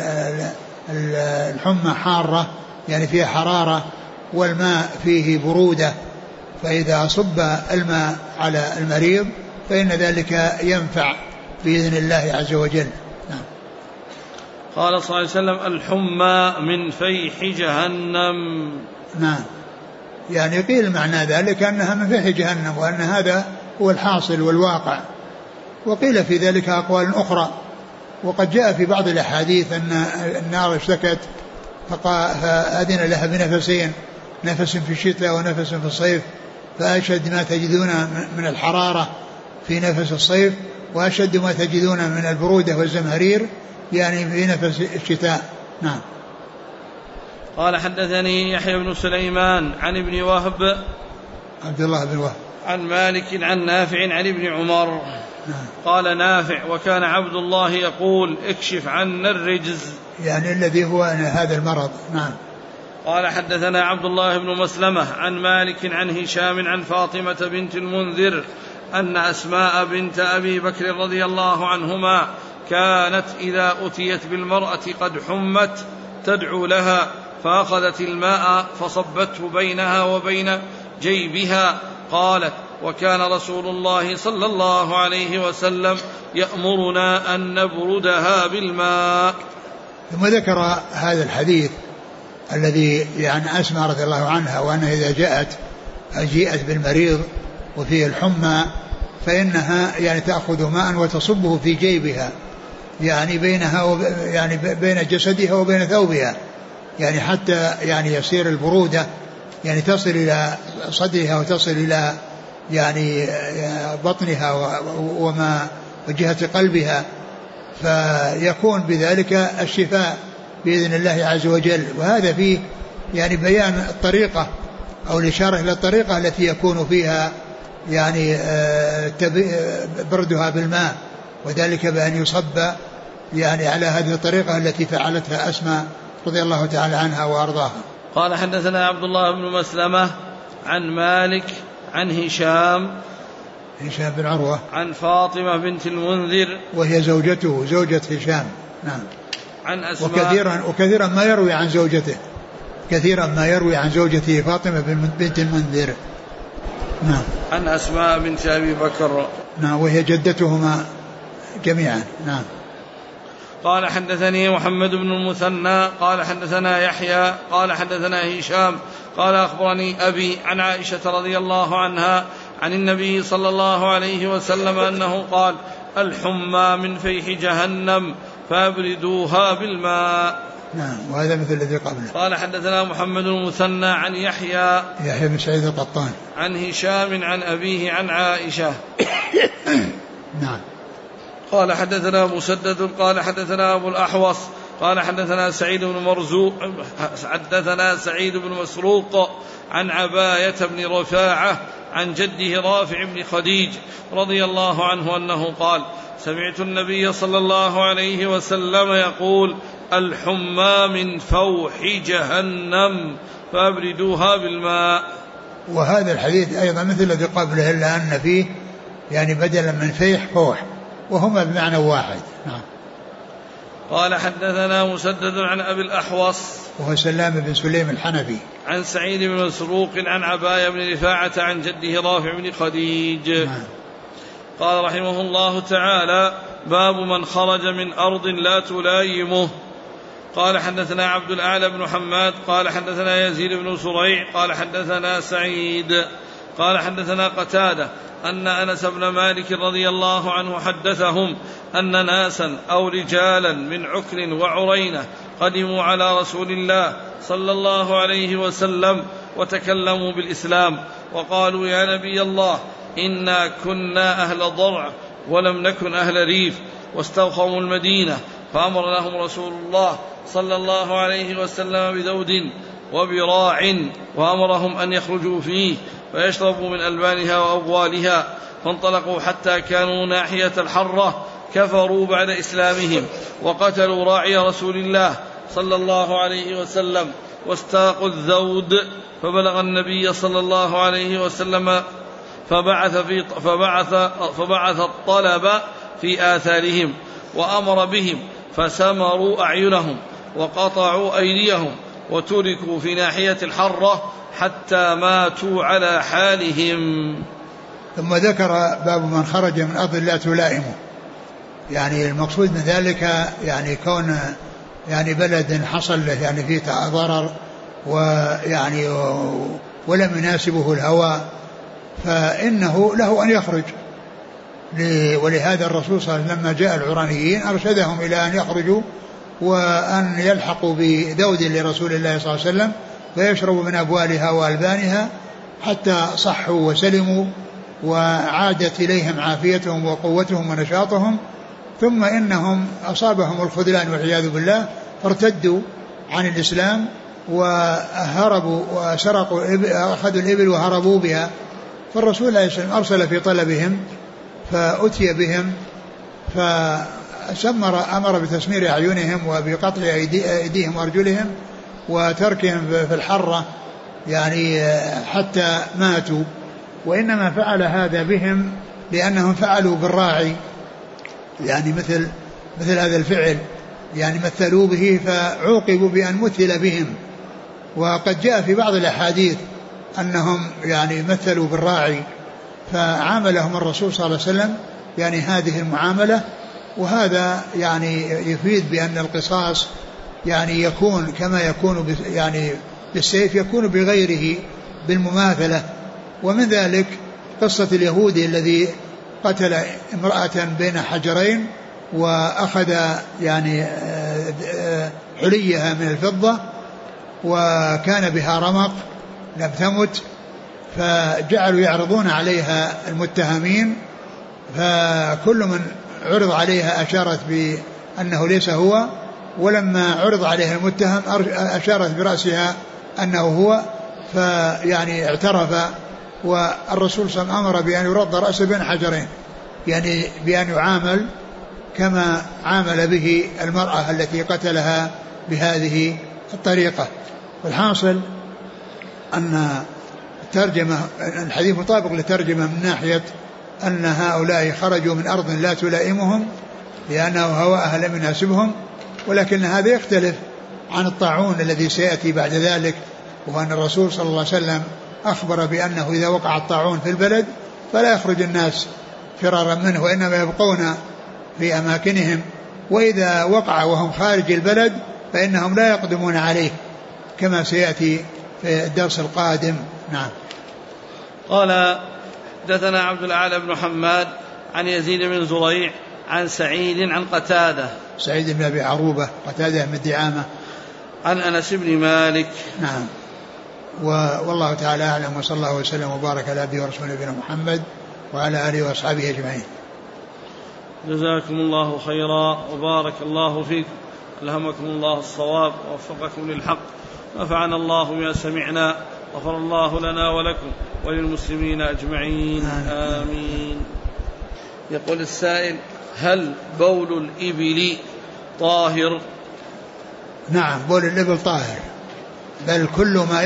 الحمى حارة يعني فيها حرارة والماء فيه برودة، فإذا صب الماء على المريض فإن ذلك ينفع بإذن الله عز وجل. نعم. قال صلى الله عليه وسلم: الحمى من فيح جهنم. نعم. يعني قيل معنى ذلك أنها من فيح جهنم، وأن هذا هو الحاصل والواقع، وقيل في ذلك أقوال أخرى. وقد جاء في بعض الأحاديث أن النار اشتكت فأذن لها بنفسين، نفس في الشتاء ونفس في الصيف، فأشد ما تجدون من الحرارة في نفس الصيف، وأشد ما تجدون من البرودة والزمهرير يعني في نفس الشتاء. نعم. قال حدثني يحيى بن سليمان عن ابن وهب عبد الله بن وهب عن مالك عن نافع عن ابن عمر. نعم. قال نافع: وكان عبد الله يقول: اكشف عنا الرجز، يعني الذي هو هذا المرض. نعم. قال حدثنا عبد الله بن مسلمة عن مالك عن هشام عن فاطمة بنت المنذر أن أسماء بنت أبي بكر رضي الله عنهما كانت إذا أتيت بالمرأة قد حمت تدعو لها، فأخذت الماء فصبته بينها وبين جيبها. قالت: وكان رسول الله صلى الله عليه وسلم يأمرنا أن نبردها بالماء. ثم ذكر هذا الحديث الذي يعني أسماء رضي الله عنها، وأنها إذا جيءت بالمريض وفيه الحمى فإنها يعني تأخذ ماء وتصبه في جيبها، يعني يعني بين جسدها وبين ثوبها، يعني حتى يعني يصير البرودة يعني تصل إلى صدرها وتصل إلى يعني بطنها وما وجهة قلبها، فيكون بذلك الشفاء بإذن الله عز وجل. وهذا فيه يعني بيان الطريقة أو الإشارة إلى الطريقة التي يكون فيها يعني بردها بالماء، وذلك بأن يصب يعني على هذه الطريقة التي فعلتها أسماء رضي الله تعالى عنها وأرضاها. قال: حدثنا عبد الله بن مسلمة عن مالك عن هشام بن عروة عن فاطمة بنت المنذر وهي زوجته زوجة هشام. نعم. عن أسماء وكثيرا ما يروي عن زوجته، كثيرا ما يروي عن زوجته فاطمة بنت المنذر. نعم. عن أسماء بنت أبي بكر. نعم، وهي جدتهما جميعا. نعم. قال: حدثني محمد بن المثنى قال حدثنا يحيى قال حدثنا هشام قال: أخبرني أبي عن عائشة رضي الله عنها عن النبي صلى الله عليه وسلم أنه قال: الحمى من فيح جهنم فابردوها بالماء. نعم. وهذا مثل الذي قبله. قال: حدثنا محمد المثنى عن يحيى بن سعيد القطان عن هشام عن أبيه عن عائشة. نعم. قال: حدثنا مسدد قال حدثنا أبو الأحوص قال حدثنا سعيد بن مسروق عن عباية بن رفاعة عن جده رافع بن خديج رضي الله عنه أنه قال: سمعت النبي صلى الله عليه وسلم يقول: الحمى من فوح جهنم فابردوها بالماء. وهذا الحديث أيضا مثل الذي قبله، إلا أن فيه يعني بدلا من فيح فوح، وهما بمعنى واحد. نعم. قال: حدثنا مسدد عن أبي الأحوص وهو سلام بن سليم الحنفي عن سعيد بن مسروق عن عباية بن رفاعة عن جده رافع بن خديج. نعم. قال رحمه الله تعالى: باب من خرج من أرض لا تلايمه. قال: حدثنا عبد الأعلى بن حماد قال حدثنا يزيد بن سريع قال حدثنا سعيد قال حدثنا قتادة أن أنس بن مالك رضي الله عنه حدثهم أن ناسا أو رجالا من عكر وعرينة قدموا على رسول الله صلى الله عليه وسلم وتكلموا بالإسلام وقالوا: يا نبي الله، إنا كنا أهل ضرع ولم نكن أهل ريف، واستوخموا المدينة، فأمر لهم رسول الله صلى الله عليه وسلم بذود وبراع، وأمرهم أن يخرجوا فيه فيشربوا من ألبانها وأبوالها، فانطلقوا حتى كانوا ناحية الحرة، كفروا بعد إسلامهم وقتلوا راعي رسول الله صلى الله عليه وسلم واستاقوا الذود، فبلغ النبي صلى الله عليه وسلم فبعث الطلب في آثارهم وأمر بهم فسمروا أعينهم وقطعوا أيديهم وتركوا في ناحية الحرة حتى ماتوا على حالهم. ثم ذكر باب من خرج من أرض لا تلائمه، يعني المقصود من ذلك يعني كون يعني بلد حصل له يعني فيه ضرر ويعني ولم يناسبه الهوى، فإنه له أن يخرج. ولهذا الرسول صلى الله عليه وسلم لما جاء العرانيين أرشدهم إلى أن يخرجوا وأن يلحقوا بذود لرسول الله صلى الله عليه وسلم فيشربوا من أبوالها وألبانها حتى صحوا وسلموا وعادت إليهم عافيتهم وقوتهم ونشاطهم، ثم إنهم أصابهم الخذلان والعياذ بالله، فارتدوا عن الإسلام وهربوا وسرقوا أخذوا الإبل وهربوا بها. فالرسول عليه السلام أرسل في طلبهم فأتي بهم أمر بتسمير أعينهم وبقطع أيديهم وأرجلهم وتركهم في الحرة يعني حتى ماتوا. وإنما فعل هذا بهم لأنهم فعلوا بالراعي، يعني مثل مثل هذا الفعل، يعني مثلوا به فعوقبوا بأن مثل بهم. وقد جاء في بعض الأحاديث أنهم يعني مثلوا بالراعي فعاملهم الرسول صلى الله عليه وسلم يعني هذه المعاملة. وهذا يعني يفيد بأن القصاص يعني يكون كما يكون يعني بالسيف يكون بغيره بالمماثلة. ومن ذلك قصة اليهودي الذي قتل امرأة بين حجرين وأخذ يعني حليها من الفضة وكان بها رمق لم تمت، فجعلوا يعرضون عليها المتهمين، فكل من عرض عليها أشارت بأنه ليس هو، ولما عرض عليها المتهم أشارت برأسها أنه هو، فيعني اعترف. والرسول صلى الله عليه وسلم أمر بأن يرد رأسه بين حجرين، يعني بأن يعامل كما عامل به المرأة التي قتلها بهذه الطريقة. والحاصل أن الترجمة الحديث مطابق لترجمة من ناحية أن هؤلاء خرجوا من أرض لا تلائمهم لأنه هواءها لم يناسبهم، ولكن هذا يختلف عن الطاعون الذي سيأتي بعد ذلك، وأن الرسول صلى الله عليه وسلم أخبر بأنه إذا وقع الطاعون في البلد فلا يخرج الناس فرارا منه وإنما يبقون في أماكنهم، وإذا وقع وهم خارج البلد فإنهم لا يقدمون عليه كما سيأتي في الدرس القادم. نعم. قال حدثنا عبد الأعلى بن حماد عن يزيد بن زريع عن سعيد عن قتادة سعيد بن أبي عروبة قتادة بن دعامة عن أنس بن مالك. نعم. والله تعالى أعلم، وصلى الله وسلم وبارك على عبده ورسوله نبينا محمد وعلى آله وأصحابه أجمعين. جزاكم الله خيرا وبارك الله فيكم، ألهمكم الله الصواب ووفقكم للحق، نفعنا الله بما سمعنا، غفر الله لنا ولكم وللمسلمين أجمعين آمين. يقول السائل: هل بول الإبل طاهر؟ نعم، بول الإبل طاهر، بل كل ما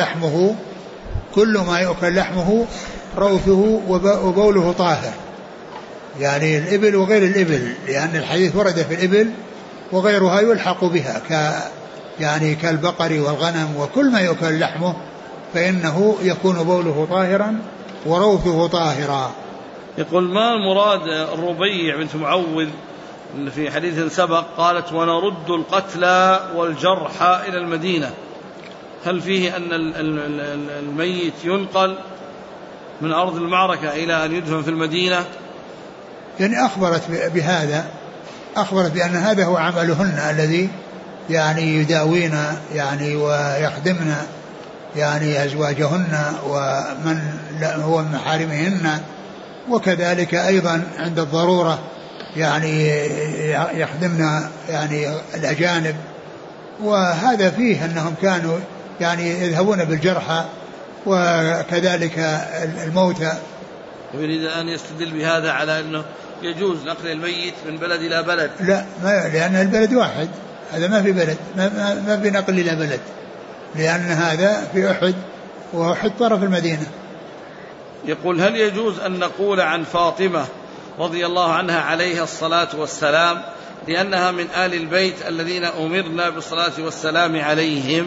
يؤكل لحمه روثه وبوله طاهر، يعني الإبل وغير الإبل، لأن الحديث ورد في الإبل وغيرها يلحق بها يعني كالبقر والغنم، وكل ما يؤكل لحمه فإنه يكون بوله طاهرا وروثه طاهرا. يقول: ما المراد الربيع بنت معوذ في حديث سبق قالت: ونرد القتلى والجرحى إلى المدينة، هل فيه أن الميت ينقل من أرض المعركة إلى أن يدفن في المدينة؟ يعني أخبرت بهذا، أخبرت بأن هذا هو عملهن الذي يعني يداوين يعني ويخدمن يعني أزواجهن ومن هو من محارمهن، وكذلك أيضا عند الضرورة يعني يخدمن يعني الأجانب. وهذا فيه أنهم كانوا يعني يذهبون بالجرحى وكذلك الموتى. يريد أن يستدل بهذا على أنه يجوز نقل الميت من بلد إلى بلد؟ لا، لأن البلد واحد، هذا ما في بلد، ما في نقل إلى بلد، لأن هذا في أحد وأحد طرف المدينة. يقول: هل يجوز أن نقول عن فاطمة رضي الله عنها عليها الصلاة والسلام لأنها من آل البيت الذين أمرنا بالصلاة والسلام عليهم؟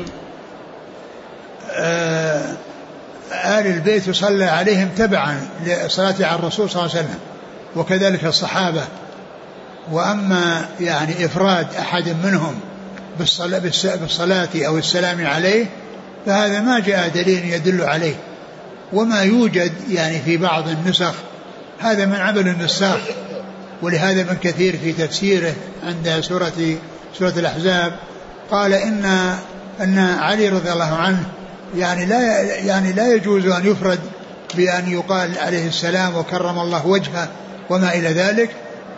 آل البيت يصلى عليهم تبعا لصلاة على الرسول صلى الله عليه وسلم، وكذلك الصحابة. وأما يعني إفراد أحد منهم بالصلاة أو السلام عليه فهذا ما جاء دليل يدل عليه. وما يوجد يعني في بعض النسخ هذا من عمل النساخ، ولهذا ابن كثير في تفسيره عند سورة الأحزاب قال إن علي رضي الله عنه يعني لا يجوز أن يفرد بأن يقال عليه السلام وكرم الله وجهه وما إلى ذلك،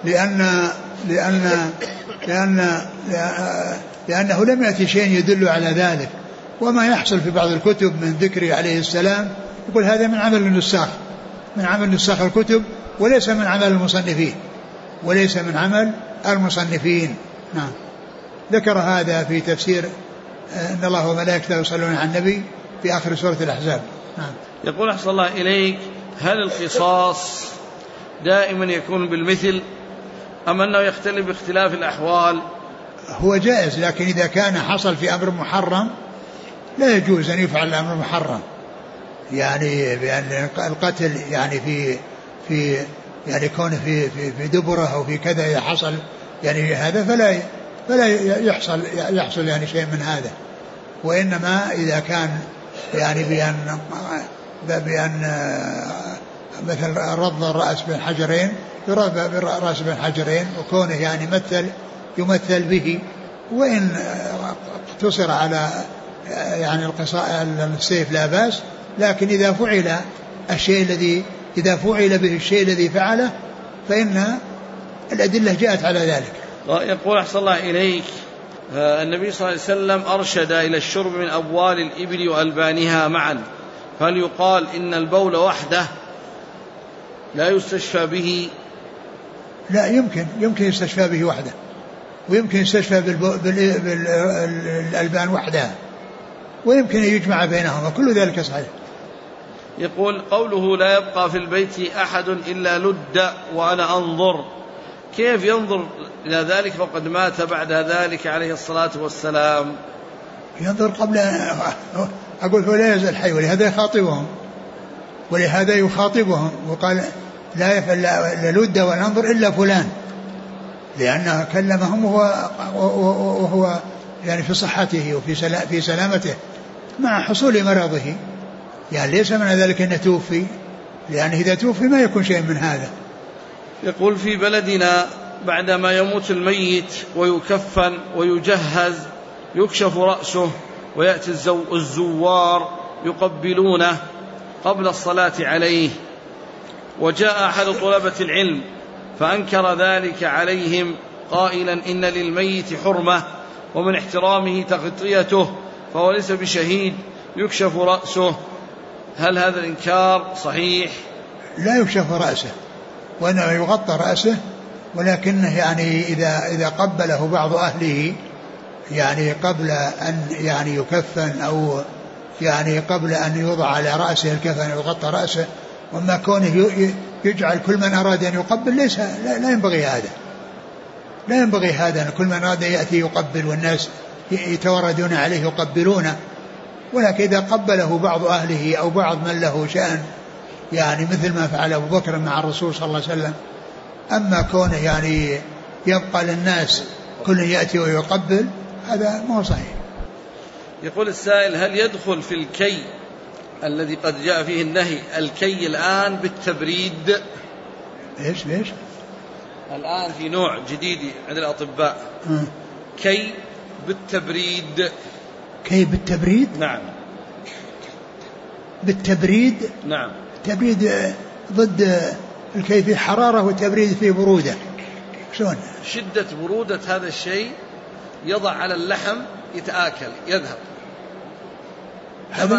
لأنه لم يأتي شيء يدل على ذلك. وما يحصل في بعض الكتب من ذكر عليه السلام يقول هذا من عمل النساخ، من عمل نساخ الكتب، وليس من عمل المصنفين. نعم. ذكر هذا في تفسير إن الله وملائكته يصلون على النبي في آخر سورة الأحزاب. نعم. يقول: أحسن الله إليك، هل القصاص دائما يكون بالمثل أم أنه يختلف باختلاف الأحوال؟ هو جائز، لكن إذا كان حصل في أمر محرم لا يجوز أن يفعل الأمر محرم، يعني بأن القتل يعني في يعني كونه في دبره أو في كذا إذا حصل يعني هذا فلا يحصل يعني شيء من هذا. وإنما إذا كان يعني بأن مثل رض الرأس بين حجرين يرد بالرأس بين حجرين، وكونه يعني يمثل به، وإن اقتصر على يعني السيف لا بأس. لكن إذا فعل به الشيء الذي فعله فإن الأدلة جاءت على ذلك. يقول أحسن الله إليك، النبي صلى الله عليه وسلم أرشد إلى الشرب من أبوال الإبل وألبانها معا، فهل يقال إن البول وحده لا يستشفى به؟ لا، يمكن يستشفى به وحده، ويمكن يستشفى بالألبان وحدها، ويمكن أن يجمع بينهما، كل ذلك صحيح. يقول قوله لا يبقى في البيت أحد إلا لد وأنا أنظر، كيف ينظر إلى ذلك وقد مات بعد ذلك عليه الصلاة والسلام؟ ينظر قبل أقول هو لا يزال حي، ولهذا يخاطبهم وقال لا يفعل لد وأنا أنظر إلا فلان، لأنه كلمهم وهو يعني في صحته وفي سلامته مع حصول مرضه، يعني ليس من ذلك أن توفي، لأنه إذا توفي ما يكون شيء من هذا. يقول في بلدنا بعدما يموت الميت ويكفن ويجهز يكشف رأسه ويأتي الزوار يقبلونه قبل الصلاة عليه، وجاء أحد طلبة العلم فأنكر ذلك عليهم قائلا إن للميت حرمة ومن احترامه تغطيته فهو ليس بشهيد يكشف رأسه، هل هذا الإنكار صحيح؟ لا يكشف رأسه، وإنما يغطى رأسه، ولكنه يعني إذا قبله بعض أهله يعني قبل أن يعني يكفن أو يعني قبل أن يوضع على رأسه الكفن يغطى رأسه، وما كونه يجعل كل من أراد أن يقبل ليس لا ينبغي هذا أن كل من أراد يأتي يقبل والناس يتوردون عليه يقبلونه، ولكن إذا قبله بعض أهله أو بعض من له شأن يعني مثل ما فعل أبو بكر مع الرسول صلى الله عليه وسلم، أما كونه يعني يبقى للناس كل يأتي ويقبل هذا ما هو صحيح. يقول السائل هل يدخل في الكي الذي قد جاء فيه النهي الكي الآن بالتبريد؟ إيش الآن في نوع جديد عند الأطباء كي بالتبريد. كي بالتبريد؟ نعم. بالتبريد؟ نعم. تبريد ضد الكي في حرارة وتبريد في برودة، شلون؟ شدة برودة هذا الشيء يضع على اللحم يتآكل يذهب، هذا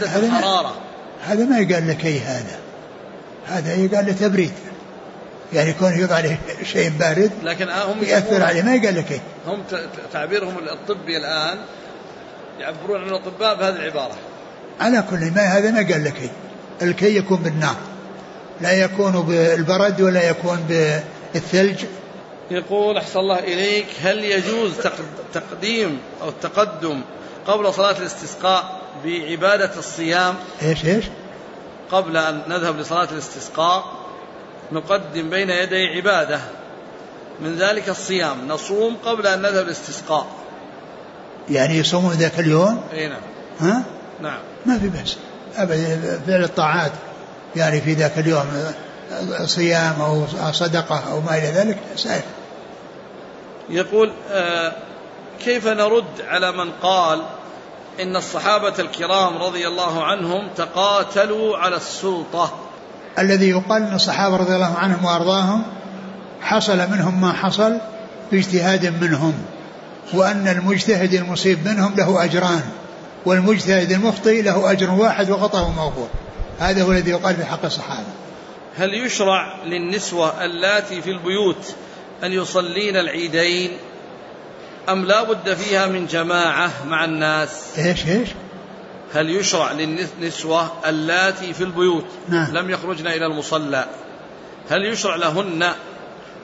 ما يقال لكي، هذا يقال لتبريد، يعني يكون يضع عليه شيء بارد لكن هم يأثر عليه، ما يقال لكي. هم تعبيرهم الطبي الآن يعبرون عن الأطباء بهذه العبارة. على كل ما هذا ما قال لكي، الكي يكون بالنار لا يكون بالبرد ولا يكون بالثلج. يقول أحسن الله إليك هل يجوز تقديم أو التقدم قبل صلاة الاستسقاء بعبادة الصيام؟ إيش قبل أن نذهب لصلاة الاستسقاء نقدم بين يدي عبادة من ذلك الصيام، نصوم قبل أن نذهب الاستسقاء، يعني يصومون ذاك اليوم؟ أي نعم. ها؟ نعم ما في بأس أبدا فعل الطاعات يعني في ذاك اليوم صيام أو صدقة أو ما إلى ذلك سائر. يقول كيف نرد على من قال إن الصحابة الكرام رضي الله عنهم تقاتلوا على السلطة؟ الذي يقال أن الصحابة رضي الله عنهم وأرضاهم حصل منهم ما حصل باجتهاد منهم، وأن المجتهد المصيب منهم له أجران، والمجتهد المخطئ له أجر واحد وخطأه مغفور. هذا هو الذي يقال في حق الصحابة. هل يشرع للنسوة اللاتي في البيوت أن يصلين العيدين أم لا بد فيها من جماعة مع الناس؟ إيش هل يشرع للنسوة اللاتي في البيوت نعم. لم يخرجن إلى المصلى، هل يشرع لهن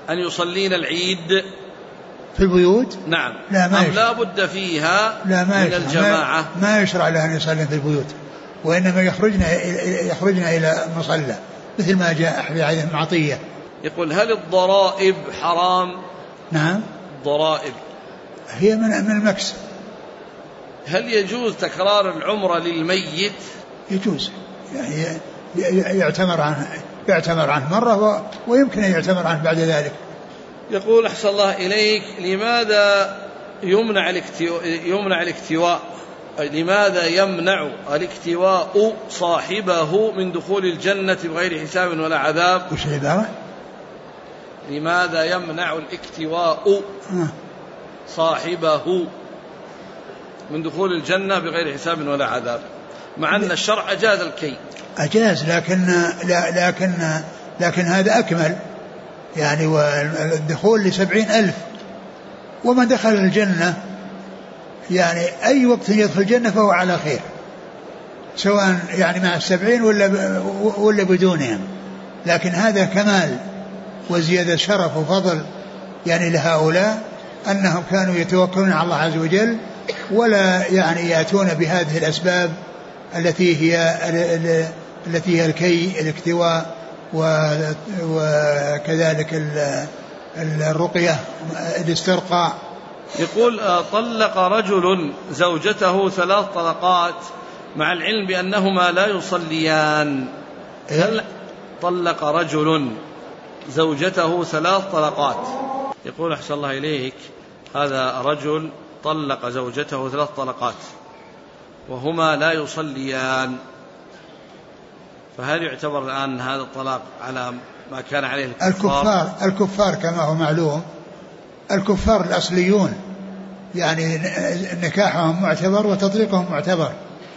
أن يصلين العيد في البيوت؟ نعم. لا بد فيها لا ما من الجماعة؟ ما يشرع لها أن يصلين في البيوت، وإنما يخرجن إلى مصلى مثل ما جاء في حديث عطية. يقول هل الضرائب حرام؟ نعم الضرائب هي من المكس. هل يجوز تكرار العمرة للميت؟ يجوز، يعني يعتمر عنه مرة ويمكن أن يعتمر عنه بعد ذلك. يقول أحسن الله إليك، لماذا يمنع الاكتواء؟ لماذا يمنع الاكتواء صاحبه من دخول الجنة بغير حساب ولا عذاب؟ وش العبارة؟ لماذا يمنع الاكتواء صاحبه من دخول الجنة بغير حساب ولا عذاب، مع أن الشرع أجاز الكي؟ أجاز، لكن هذا أكمل، يعني والدخول ل70,000، ومن دخل الجنة يعني أي وقت يدخل الجنة فهو على خير، سواء يعني مع 70 ولا بدونهم. لكن هذا كمال وزيادة شرف وفضل يعني لهؤلاء، أنهم كانوا يتوكلون على الله عز وجل ولا يعني يأتون بهذه الأسباب التي هي الكي، الاكتواء، وكذلك الرقية، الاسترقاء. يقول طلق رجل زوجته 3 طلقات مع العلم بأنهما لا يصليان. طلق رجل زوجته 3 طلقات. يقول أحسن الله إليك، هذا رجل طلق زوجته 3 طلقات وهما لا يصليان، فهل يعتبر الآن هذا الطلاق على ما كان عليه الكفار كما هو معلوم، الكفار الأصليون يعني نكاحهم معتبر وتطليقهم معتبر،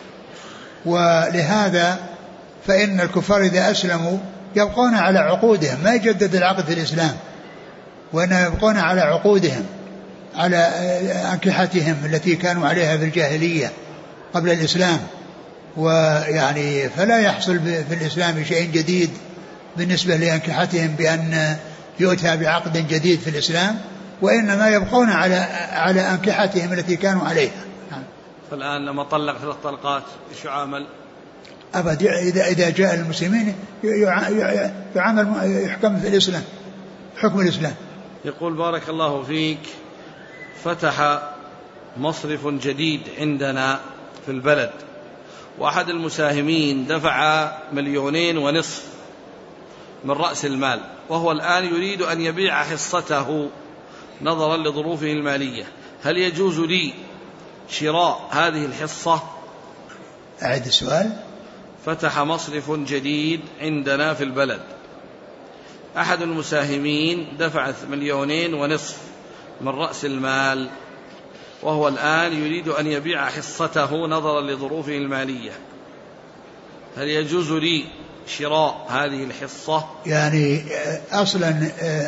ولهذا فإن الكفار إذا أسلموا يبقون على عقودهم، ما يجدد العقد في الإسلام، وإنما يبقون على عقودهم، على أنكحتهم التي كانوا عليها في الجاهلية قبل الإسلام. ويعني فلا يحصل في الإسلام شيء جديد بالنسبة لأنكحتهم بأن يؤتى بعقد جديد في الإسلام، وإنما يبقون على أنكحتهم التي كانوا عليها. فالآن لما طلق 3 طلقات إيش يعامل؟ أبد، إذا جاء المسلمين يعامل يحكم في الإسلام، حكم الإسلام. يقول بارك الله فيك، فتح مصرف جديد عندنا في البلد، وأحد المساهمين دفع 2.5 مليون من رأس المال، وهو الآن يريد أن يبيع حصته نظرا لظروفه المالية، هل يجوز لي شراء هذه الحصة؟ أعد السؤال. فتح مصرف جديد عندنا في البلد، أحد المساهمين دفع 2.5 مليون من رأس المال، وهو الآن يريد أن يبيع حصته نظرا لظروفه المالية، هل يجوز لي شراء هذه الحصة؟ يعني أصلا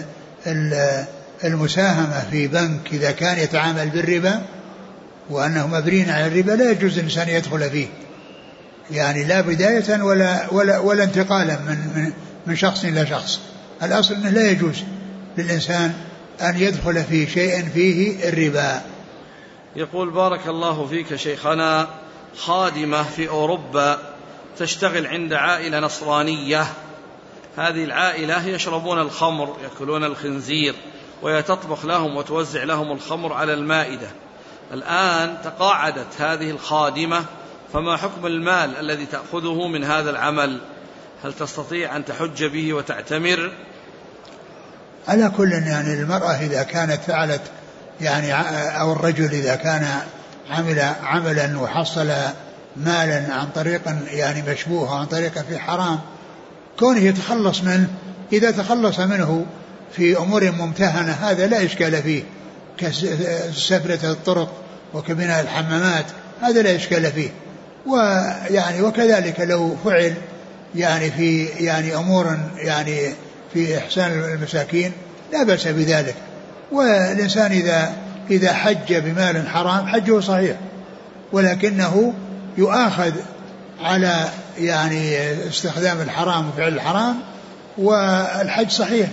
المساهمة في بنك إذا كان يتعامل بالربا وأنه مبني على الربا لا يجوز الإنسان يدخل فيه، يعني لا بداية ولا انتقالا من شخص إلى شخص. الأصل أنه لا يجوز للإنسان أن يدخل في شيء فيه الربا. يقول بارك الله فيك شيخنا، خادمة في أوروبا تشتغل عند عائلة نصرانية، هذه العائلة يشربون الخمر، يأكلون الخنزير، وهي تطبخ لهم وتوزع لهم الخمر على المائدة. الآن تقاعدت هذه الخادمة، فما حكم المال الذي تأخذه من هذا العمل؟ هل تستطيع أن تحج به وتعتمر؟ على كل يعني المرأة إذا كانت فعلت يعني أو الرجل إذا كان عمل عملا وحصل مالا عن طريق يعني مشبوه عن طريق في حرام، كونه يتخلص منه، إذا تخلص منه في أمور ممتهنة هذا لا إشكال فيه، كسفلة الطرق وكبناء الحمامات، هذا لا إشكال فيه. ويعني وكذلك لو فعل يعني في يعني أمور يعني في إحسان المساكين لا بأس بذلك. والإنسان إذا حج بمال حرام حجه صحيح، ولكنه يؤاخذ على يعني استخدام الحرام وفعل الحرام، والحج صحيح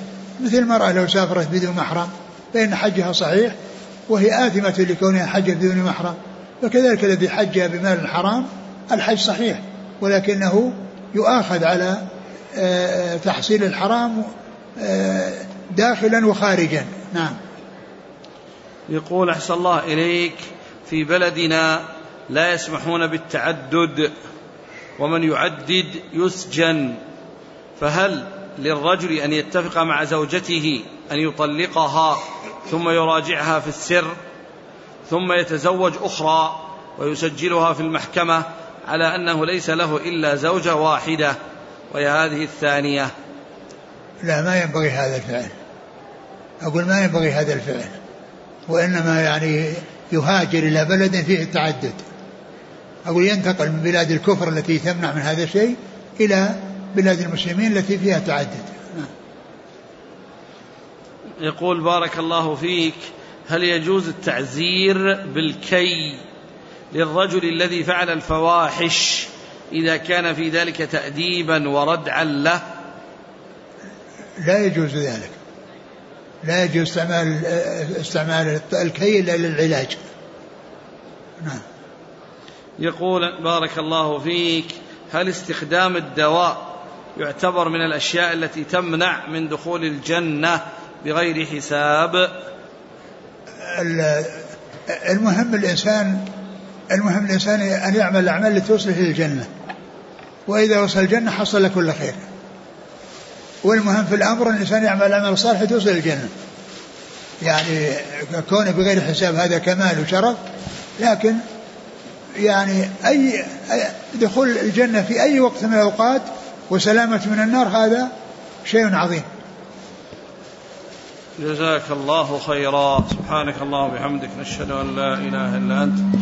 مثل المرأة لو سافرت بدون محرم فإن حجها صحيح وهي آثمة لكونها حجت بدون محرم، وكذلك الذي حج بمال حرام الحج صحيح ولكنه يؤاخذ على تحصيل الحرام داخلا وخارجا. نعم. يقول أحسن الله إليك، في بلدنا لا يسمحون بالتعدد ومن يعدد يسجن، فهل للرجل أن يتفق مع زوجته أن يطلقها ثم يراجعها في السر ثم يتزوج أخرى ويسجلها في المحكمة على أنه ليس له إلا زوجة واحدة وهي هذه الثانية؟ لا، ما ينبغي هذا الفعل. أقول ما ينبغي هذا الفعل، وإنما يعني يهاجر إلى بلد فيه التعدد. أقول ينتقل من بلاد الكفر التي تمنع من هذا الشيء إلى بلاد المسلمين التي فيها تعدد. يقول بارك الله فيك، هل يجوز التعزير بالكي للرجل الذي فعل الفواحش إذا كان في ذلك تأديبا وردعا له؟ لا يجوز ذلك، لا يجوز استعمال الكي إلا للعلاج. نعم. يقول بارك الله فيك، هل استخدام الدواء يعتبر من الأشياء التي تمنع من دخول الجنة بغير حساب؟ المهم الإنسان أن يعمل الأعمال التي توصله للجنة، وإذا وصل الجنة حصل كل خير. والمهم في الأمر أن الإنسان يعمل الأعمال الصالحة توصل للجنة، يعني كونه بغير حساب هذا كمال وشرف، لكن يعني أي دخول الجنة في أي وقت من الأوقات وسلامة من النار هذا شيء عظيم. جزاك الله خيرا. سبحانك اللهم وبحمدك، نشهد أن لا إله إلا أنت